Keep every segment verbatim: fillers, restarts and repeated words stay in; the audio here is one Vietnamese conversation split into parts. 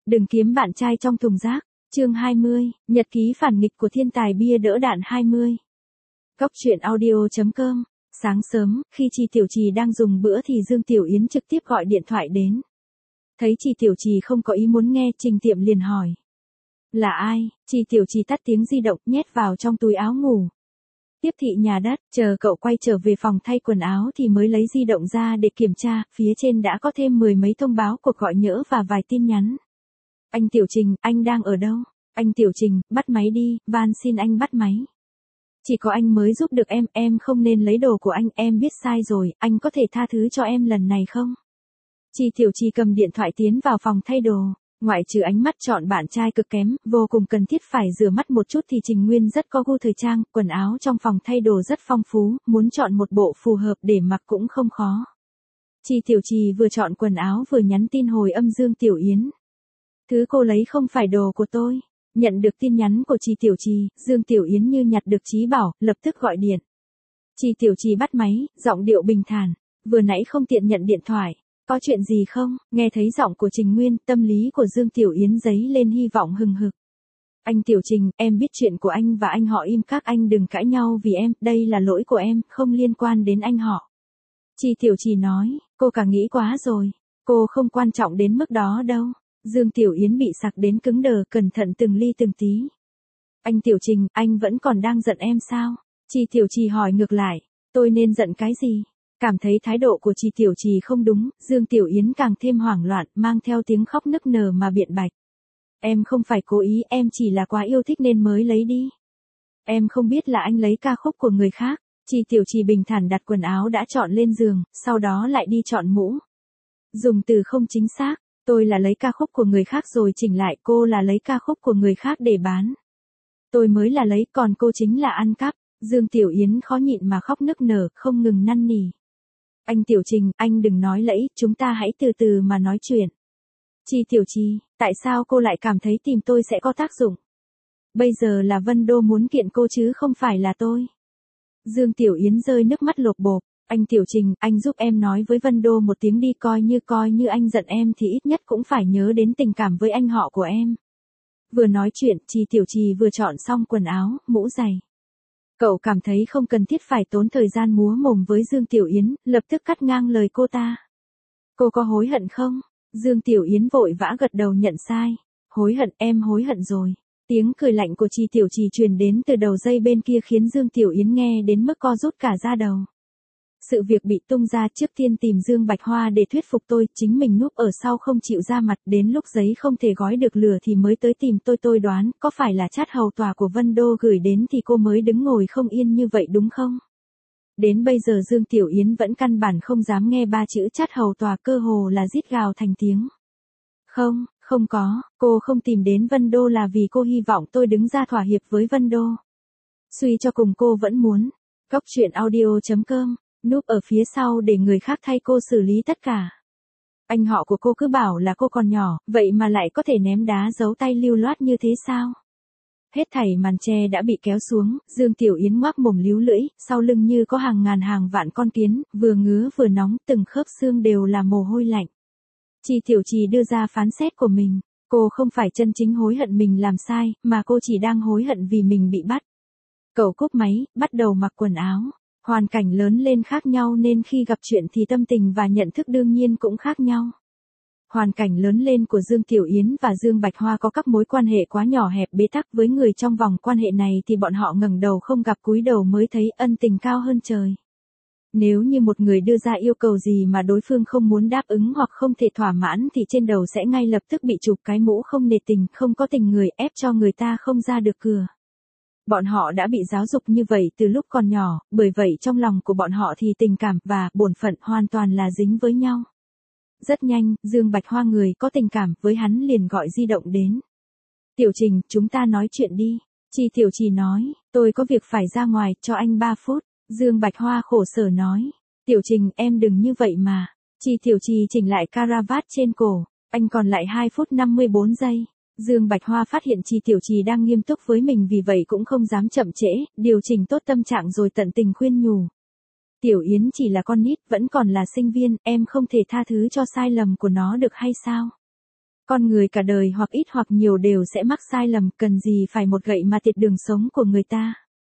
Đừng kiếm bạn trai trong thùng rác. Chương hai mươi, nhật ký phản nghịch của thiên tài bia đỡ đạn hai mươi. Góc truyện audio chấm com. Sáng sớm, khi Chi Tiểu Trì đang dùng bữa thì Dương Tiểu Yến trực tiếp gọi điện thoại đến. Thấy Chi Tiểu Trì không có ý muốn nghe, Trình Tiệm liền hỏi. Là ai? Chi Tiểu Trì tắt tiếng di động, nhét vào trong túi áo ngủ. Tiếp thị nhà đất, chờ cậu quay trở về phòng thay quần áo thì mới lấy di động ra để kiểm tra, phía trên đã có thêm mười mấy thông báo cuộc gọi nhỡ và vài tin nhắn. Anh Tiểu Trình, anh đang ở đâu? Anh Tiểu Trình, bắt máy đi, van xin anh bắt máy. Chỉ có anh mới giúp được em, em không nên lấy đồ của anh, em biết sai rồi, anh có thể tha thứ cho em lần này không? Chi Tiểu Trì cầm điện thoại tiến vào phòng thay đồ, ngoại trừ ánh mắt chọn bạn trai cực kém, vô cùng cần thiết phải rửa mắt một chút thì Trình Nguyên rất có gu thời trang, quần áo trong phòng thay đồ rất phong phú, muốn chọn một bộ phù hợp để mặc cũng không khó. Chi Tiểu Trì vừa chọn quần áo vừa nhắn tin hồi âm Dương Tiểu Yến. Thứ cô lấy không phải đồ của tôi. Nhận được tin nhắn của Chi Tiểu Trì, Dương Tiểu Yến như nhặt được trí bảo, lập tức gọi điện. Chi Tiểu Trì bắt máy, giọng điệu bình thản. Vừa nãy không tiện nhận điện thoại. Có chuyện gì không? Nghe thấy giọng của Trình Nguyên, tâm lý của Dương Tiểu Yến dấy lên hy vọng hừng hực. Anh Tiểu Trình, em biết chuyện của anh và anh họ im các anh đừng cãi nhau vì em, đây là lỗi của em, không liên quan đến anh họ. Chi Tiểu Trì nói, cô cả nghĩ quá rồi. Cô không quan trọng đến mức đó đâu. Dương Tiểu Yến bị sặc đến cứng đờ, cẩn thận từng ly từng tí. Anh Tiểu Trình, anh vẫn còn đang giận em sao? Chi Tiểu Trì hỏi ngược lại, tôi nên giận cái gì? Cảm thấy thái độ của Chi Tiểu Trì không đúng, Dương Tiểu Yến càng thêm hoảng loạn, mang theo tiếng khóc nức nở mà biện bạch. Em không phải cố ý, em chỉ là quá yêu thích nên mới lấy đi. Em không biết là anh lấy ca khúc của người khác. Chi Tiểu Trì bình thản đặt quần áo đã chọn lên giường, sau đó lại đi chọn mũ. Dùng từ không chính xác. Tôi là lấy ca khúc của người khác rồi chỉnh lại, cô là lấy ca khúc của người khác để bán. Tôi mới là lấy, còn cô chính là ăn cắp. Dương Tiểu Yến khó nhịn mà khóc nức nở, không ngừng năn nỉ. Anh Tiểu Trình, anh đừng nói lẫy, chúng ta hãy từ từ mà nói chuyện. Chi Tiểu Trì, tại sao cô lại cảm thấy tìm tôi sẽ có tác dụng? Bây giờ là Vân Đô muốn kiện cô chứ không phải là tôi. Dương Tiểu Yến rơi nước mắt lột bột. Anh Tiểu Trình, anh giúp em nói với Vân Đô một tiếng đi, coi như coi như anh giận em thì ít nhất cũng phải nhớ đến tình cảm với anh họ của em. Vừa nói chuyện, Chi Tiểu Trì vừa chọn xong quần áo, mũ giày. Cậu cảm thấy không cần thiết phải tốn thời gian múa mồm với Dương Tiểu Yến, lập tức cắt ngang lời cô ta. Cô có hối hận không? Dương Tiểu Yến vội vã gật đầu nhận sai. Hối hận, em hối hận rồi. Tiếng cười lạnh của Chi Tiểu Trì truyền đến từ đầu dây bên kia khiến Dương Tiểu Yến nghe đến mức co rút cả da đầu. Sự việc bị tung ra, trước tiên tìm Dương Bạch Hoa để thuyết phục tôi, chính mình núp ở sau không chịu ra mặt, đến lúc giấy không thể gói được lửa thì mới tới tìm tôi. Tôi đoán, có phải là chát hầu tòa của Vân Đô gửi đến thì cô mới đứng ngồi không yên như vậy đúng không? Đến bây giờ Dương Tiểu Yến vẫn căn bản không dám nghe ba chữ chát hầu tòa, cơ hồ là rít gào thành tiếng. Không, không có, cô không tìm đến Vân Đô là vì cô hy vọng tôi đứng ra thỏa hiệp với Vân Đô. Suy cho cùng cô vẫn muốn. Góc truyện audio chấm com. Núp ở phía sau để người khác thay cô xử lý tất cả. Anh họ của cô cứ bảo là cô còn nhỏ, vậy mà lại có thể ném đá giấu tay lưu loát như thế sao? Hết thảy màn che đã bị kéo xuống, Dương Tiểu Yến ngoác mồm líu lưỡi, sau lưng như có hàng ngàn hàng vạn con kiến, vừa ngứa vừa nóng, từng khớp xương đều là mồ hôi lạnh. Chi Tiểu Trì đưa ra phán xét của mình, cô không phải chân chính hối hận mình làm sai, mà cô chỉ đang hối hận vì mình bị bắt. Cậu cúp máy, bắt đầu mặc quần áo. Hoàn cảnh lớn lên khác nhau nên khi gặp chuyện thì tâm tình và nhận thức đương nhiên cũng khác nhau. Hoàn cảnh lớn lên của Dương Tiểu Yến và Dương Bạch Hoa có các mối quan hệ quá nhỏ hẹp bế tắc, với người trong vòng quan hệ này thì bọn họ ngẩng đầu không gặp cúi đầu mới thấy, ân tình cao hơn trời. Nếu như một người đưa ra yêu cầu gì mà đối phương không muốn đáp ứng hoặc không thể thỏa mãn thì trên đầu sẽ ngay lập tức bị chụp cái mũ không nề tình, không có tình người, ép cho người ta không ra được cửa. Bọn họ đã bị giáo dục như vậy từ lúc còn nhỏ, bởi vậy trong lòng của bọn họ thì tình cảm và bổn phận hoàn toàn là dính với nhau. Rất nhanh, Dương Bạch Hoa người có tình cảm với hắn liền gọi di động đến. Tiểu Trình, chúng ta nói chuyện đi. Chi Tiểu Trì nói, tôi có việc phải ra ngoài, cho anh ba phút. Dương Bạch Hoa khổ sở nói, Tiểu Trình em đừng như vậy mà. Chi Tiểu Trì chỉnh lại caravat trên cổ, anh còn lại hai phút năm mươi bốn giây. Dương Bạch Hoa phát hiện Chi Tiểu Trì đang nghiêm túc với mình vì vậy cũng không dám chậm trễ, điều chỉnh tốt tâm trạng rồi tận tình khuyên nhủ. Tiểu Yến chỉ là con nít, vẫn còn là sinh viên, em không thể tha thứ cho sai lầm của nó được hay sao? Con người cả đời hoặc ít hoặc nhiều đều sẽ mắc sai lầm, cần gì phải một gậy mà tiệt đường sống của người ta.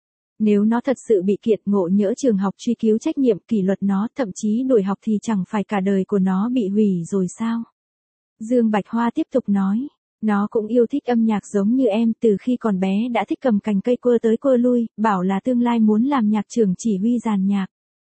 Nếu nó thật sự bị kiệt ngộ nhỡ trường học truy cứu trách nhiệm kỷ luật nó, thậm chí đuổi học thì chẳng phải cả đời của nó bị hủy rồi sao? Dương Bạch Hoa tiếp tục nói, nó cũng yêu thích âm nhạc giống như em, từ khi còn bé đã thích cầm cành cây quơ tới quơ lui, bảo là tương lai muốn làm nhạc trưởng chỉ huy dàn nhạc.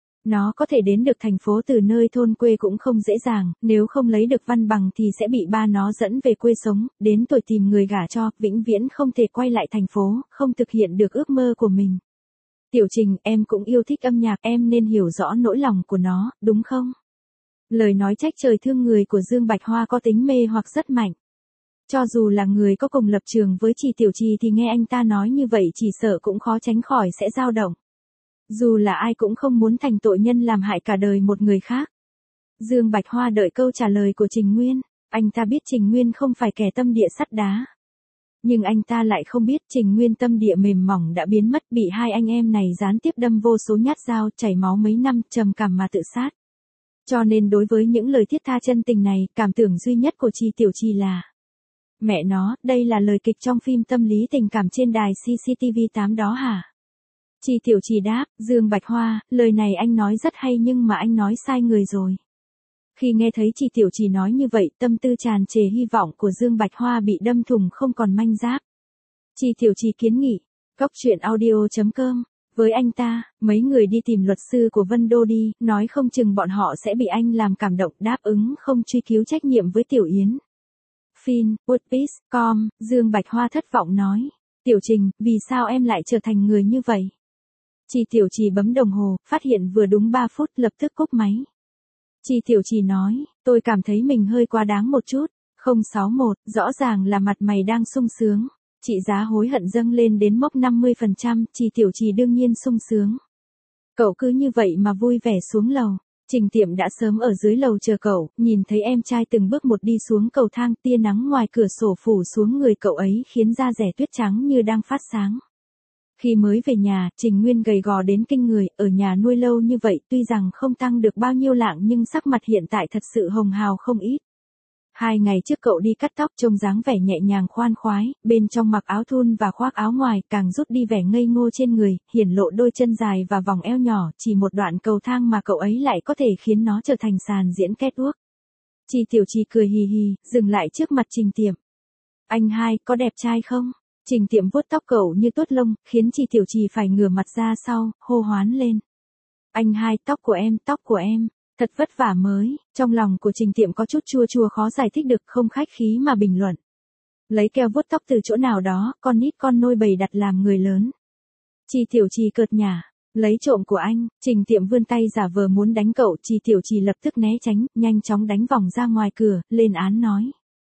Nó có thể đến được thành phố từ nơi thôn quê cũng không dễ dàng, nếu không lấy được văn bằng thì sẽ bị ba nó dẫn về quê sống, đến tuổi tìm người gả cho, vĩnh viễn không thể quay lại thành phố, không thực hiện được ước mơ của mình. Tiểu Trình, em cũng yêu thích âm nhạc, em nên hiểu rõ nỗi lòng của nó, đúng không? Lời nói trách trời thương người của Dương Bạch Hoa có tính mê hoặc rất mạnh. Cho dù là người có cùng lập trường với chị Tiểu Trì thì nghe anh ta nói như vậy chỉ sợ cũng khó tránh khỏi sẽ dao động. Dù là ai cũng không muốn thành tội nhân làm hại cả đời một người khác. Dương Bạch Hoa đợi câu trả lời của Trình Nguyên, anh ta biết Trình Nguyên không phải kẻ tâm địa sắt đá. Nhưng anh ta lại không biết Trình Nguyên tâm địa mềm mỏng đã biến mất, bị hai anh em này gián tiếp đâm vô số nhát dao, chảy máu mấy năm, trầm cảm mà tự sát. Cho nên đối với những lời thiết tha chân tình này, cảm tưởng duy nhất của chị Tiểu Trì là mẹ nó, đây là lời kịch trong phim tâm lý tình cảm trên đài xê xê tê vê tám đó hả? Chị Tiểu Trì đáp, Dương Bạch Hoa, lời này anh nói rất hay nhưng mà anh nói sai người rồi. Khi nghe thấy chị Tiểu Trì nói như vậy, tâm tư tràn trề hy vọng của Dương Bạch Hoa bị đâm thủng không còn manh giáp. Chị Tiểu Trì kiến nghị, góc truyện audio chấm com, với anh ta, mấy người đi tìm luật sư của Vân Đô đi, nói không chừng bọn họ sẽ bị anh làm cảm động, đáp ứng không truy cứu trách nhiệm với Tiểu Yến. Fin, Woodpeace, com, Dương Bạch Hoa thất vọng nói, Tiểu Trình, vì sao em lại trở thành người như vậy? Chị Tiểu Trì bấm đồng hồ, phát hiện vừa đúng ba phút, lập tức cúp máy. Chị Tiểu Trì nói, tôi cảm thấy mình hơi quá đáng một chút. không sáu một, rõ ràng là mặt mày đang sung sướng. Chị giá hối hận dâng lên đến mốc năm mươi phần trăm, chị Tiểu Trì đương nhiên sung sướng. Cậu cứ như vậy mà vui vẻ xuống lầu. Trình Tiệm đã sớm ở dưới lầu chờ cậu, nhìn thấy em trai từng bước một đi xuống cầu thang, tia nắng ngoài cửa sổ phủ xuống người cậu ấy khiến da dẻ tuyết trắng như đang phát sáng. Khi mới về nhà, Trình Nguyên gầy gò đến kinh người, ở nhà nuôi lâu như vậy, tuy rằng không tăng được bao nhiêu lạng nhưng sắc mặt hiện tại thật sự hồng hào không ít. Hai ngày trước cậu đi cắt tóc trông dáng vẻ nhẹ nhàng khoan khoái, bên trong mặc áo thun và khoác áo ngoài, càng rút đi vẻ ngây ngô trên người, hiển lộ đôi chân dài và vòng eo nhỏ, chỉ một đoạn cầu thang mà cậu ấy lại có thể khiến nó trở thành sàn diễn catwalk. Chị Tiểu Trì cười hì hì, dừng lại trước mặt Trình Tiệm. Anh hai, có đẹp trai không? Trình Tiệm vuốt tóc cậu như tuốt lông, khiến chị Tiểu Trì phải ngửa mặt ra sau, hô hoán lên. Anh hai, tóc của em, tóc của em, thật vất vả mới, trong lòng của Trình Tiệm có chút chua chua khó giải thích được, không khách khí mà bình luận. Lấy keo vuốt tóc từ chỗ nào đó, con nít con nôi bầy đặt làm người lớn. Chị Tiểu Trì cợt nhả, lấy trộm của anh, Trình Tiệm vươn tay giả vờ muốn đánh cậu, chị Tiểu Trì lập tức né tránh, nhanh chóng đánh vòng ra ngoài cửa, lên án nói.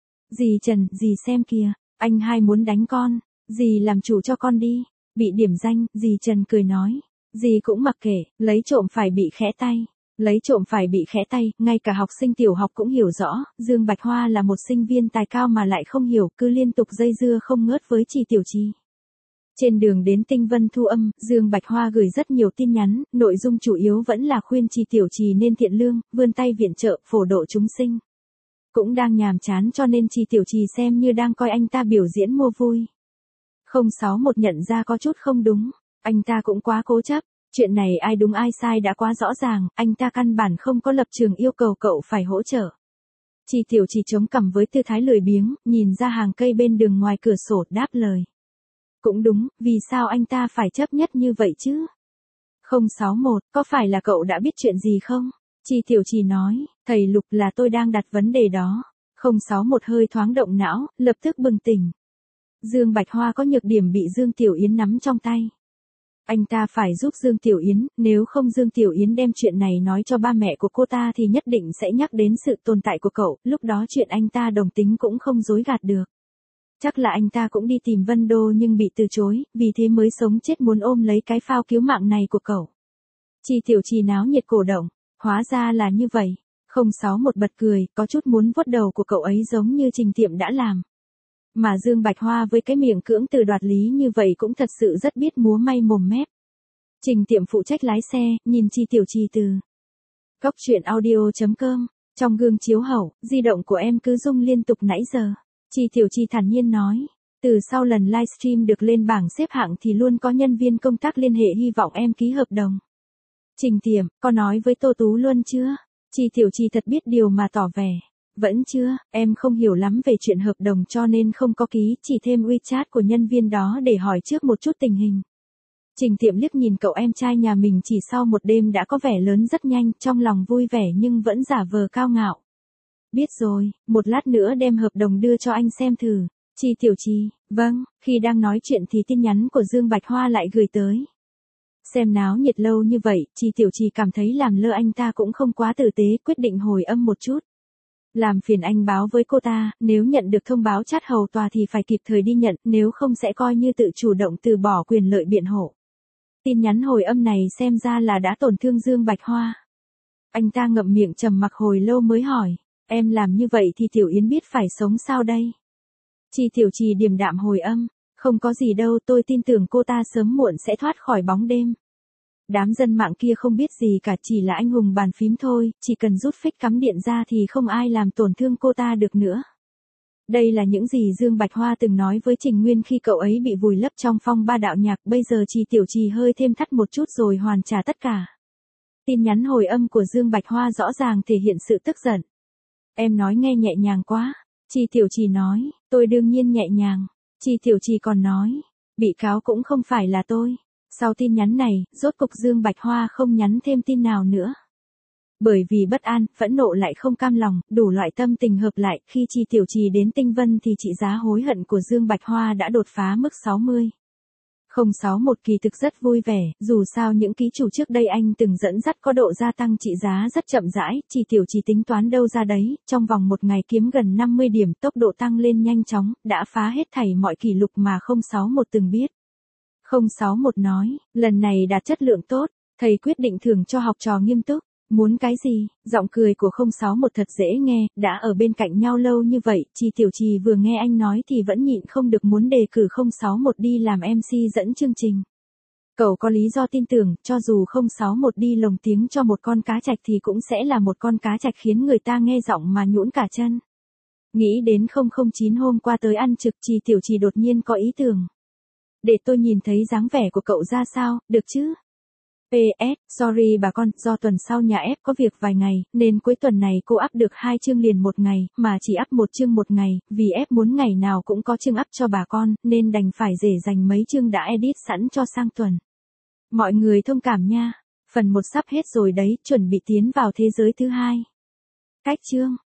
Dì Trần, dì xem kìa. Anh hai muốn đánh con, dì làm chủ cho con đi. Bị điểm danh, dì Trần cười nói. Dì cũng mặc kệ, lấy trộm phải bị khẽ tay. Lấy trộm phải bị khẽ tay, ngay cả học sinh tiểu học cũng hiểu rõ, Dương Bạch Hoa là một sinh viên tài cao mà lại không hiểu, cứ liên tục dây dưa không ngớt với chị Tiểu Trì. Trên đường đến Tinh Vân thu âm, Dương Bạch Hoa gửi rất nhiều tin nhắn, nội dung chủ yếu vẫn là khuyên chị Tiểu Trì nên thiện lương, vươn tay viện trợ, phổ độ chúng sinh. Cũng đang nhàm chán cho nên chị Tiểu Trì xem như đang coi anh ta biểu diễn mua vui. không sáu một nhận ra có chút không đúng, anh ta cũng quá cố chấp, chuyện này ai đúng ai sai đã quá rõ ràng, anh ta căn bản không có lập trường yêu cầu cậu phải hỗ trợ. Chị Tiểu Trì chống cằm với tư thái lười biếng, nhìn ra hàng cây bên đường ngoài cửa sổ, đáp lời. Cũng đúng, vì sao anh ta phải chấp nhất như vậy chứ? không sáu một, có phải là cậu đã biết chuyện gì không? Chị Tiểu Trì nói, thầy Lục là tôi đang đặt vấn đề đó. không sáu một hơi thoáng động não, lập tức bừng tỉnh. Dương Bạch Hoa có nhược điểm bị Dương Tiểu Yến nắm trong tay. Anh ta phải giúp Dương Tiểu Yến, nếu không Dương Tiểu Yến đem chuyện này nói cho ba mẹ của cô ta thì nhất định sẽ nhắc đến sự tồn tại của cậu, lúc đó chuyện anh ta đồng tính cũng không dối gạt được. Chắc là anh ta cũng đi tìm Vân Đô nhưng bị từ chối, vì thế mới sống chết muốn ôm lấy cái phao cứu mạng này của cậu. Chị Tiểu Trì náo nhiệt cổ động, hóa ra là như vậy. không sáu một bật cười, có chút muốn vuốt đầu của cậu ấy giống như Trình Tiệm đã làm. Mà Dương Bạch Hoa với cái miệng cưỡng từ đoạt lý như vậy cũng thật sự rất biết múa may mồm mép. Trình Tiệm phụ trách lái xe, nhìn chị Tiểu Trì từ góc truyện audio chấm com. Trong gương chiếu hậu, di động của em cứ rung liên tục nãy giờ. Chi Tiểu Chi thản nhiên nói. Từ sau lần livestream được lên bảng xếp hạng thì luôn có nhân viên công tác liên hệ hy vọng em ký hợp đồng. Trình Tiệm, có nói với Tô Tú Luân chưa? Chi Tiểu Chi thật biết điều mà tỏ vẻ. Vẫn chưa, em không hiểu lắm về chuyện hợp đồng cho nên không có ký, chỉ thêm WeChat của nhân viên đó để hỏi trước một chút tình hình. Trình Tiệm liếc nhìn cậu em trai nhà mình chỉ sau một đêm đã có vẻ lớn rất nhanh, trong lòng vui vẻ nhưng vẫn giả vờ cao ngạo. Biết rồi, một lát nữa đem hợp đồng đưa cho anh xem thử. Chi Tiểu Chi, vâng, khi đang nói chuyện thì tin nhắn của Dương Bạch Hoa lại gửi tới. Xem náo nhiệt lâu như vậy, Chi Tiểu Chi cảm thấy làm lơ anh ta cũng không quá tử tế, quyết định hồi âm một chút. Làm phiền anh báo với cô ta, nếu nhận được thông báo chát hầu tòa thì phải kịp thời đi nhận, nếu không sẽ coi như tự chủ động từ bỏ quyền lợi biện hộ. Tin nhắn hồi âm này xem ra là đã tổn thương Dương Bạch Hoa. Anh ta ngậm miệng trầm mặc hồi lâu mới hỏi, em làm như vậy thì Tiểu Yến biết phải sống sao đây? Chi Tiểu Chi điềm đạm hồi âm, không có gì đâu, tôi tin tưởng cô ta sớm muộn sẽ thoát khỏi bóng đêm. Đám dân mạng kia không biết gì cả, chỉ là anh hùng bàn phím thôi, chỉ cần rút phích cắm điện ra thì không ai làm tổn thương cô ta được nữa. Đây là những gì Dương Bạch Hoa từng nói với Trình Nguyên khi cậu ấy bị vùi lấp trong phong ba đạo nhạc, bây giờ Chi Tiểu Chi hơi thêm thắt một chút rồi hoàn trả tất cả. Tin nhắn hồi âm của Dương Bạch Hoa rõ ràng thể hiện sự tức giận. Em nói nghe nhẹ nhàng quá. Chi Tiểu Chi nói, tôi đương nhiên nhẹ nhàng. Chi Tiểu Chi còn nói, bị cáo cũng không phải là tôi. Sau tin nhắn này, rốt cục Dương Bạch Hoa không nhắn thêm tin nào nữa. Bởi vì bất an, phẫn nộ lại không cam lòng, đủ loại tâm tình hợp lại, khi Chi Tiểu Chi đến Tinh Vân thì trị giá hối hận của Dương Bạch Hoa đã đột phá mức sáu mươi. không sáu một kỳ thực rất vui vẻ, dù sao những ký chủ trước đây anh từng dẫn dắt có độ gia tăng trị giá rất chậm rãi, Chi Tiểu Chi tính toán đâu ra đấy, trong vòng một ngày kiếm gần năm mươi điểm, tốc độ tăng lên nhanh chóng, đã phá hết thảy mọi kỷ lục mà không sáu một từng biết. không sáu một nói, lần này đạt chất lượng tốt, thầy quyết định thưởng cho học trò nghiêm túc. Muốn cái gì? Giọng cười của không sáu một thật dễ nghe, đã ở bên cạnh nhau lâu như vậy, Chi Tiểu Chi vừa nghe anh nói thì vẫn nhịn không được muốn đề cử không sáu một đi làm em xê dẫn chương trình. Cậu có lý do tin tưởng, cho dù không sáu một đi lồng tiếng cho một con cá trạch thì cũng sẽ là một con cá trạch khiến người ta nghe giọng mà nhũn cả chân. Nghĩ đến không không chín hôm qua tới ăn trực, Chi Tiểu Chi đột nhiên có ý tưởng. Để tôi nhìn thấy dáng vẻ của cậu ra sao, được chứ? pê ét, sorry bà con, do tuần sau nhà ép có việc vài ngày, nên cuối tuần này cô up được hai chương liền một ngày, mà chỉ up một chương một ngày, vì ép muốn ngày nào cũng có chương up cho bà con, nên đành phải rể dành mấy chương đã edit sẵn cho sang tuần. Mọi người thông cảm nha, phần một sắp hết rồi đấy, chuẩn bị tiến vào thế giới thứ hai. Cách chương.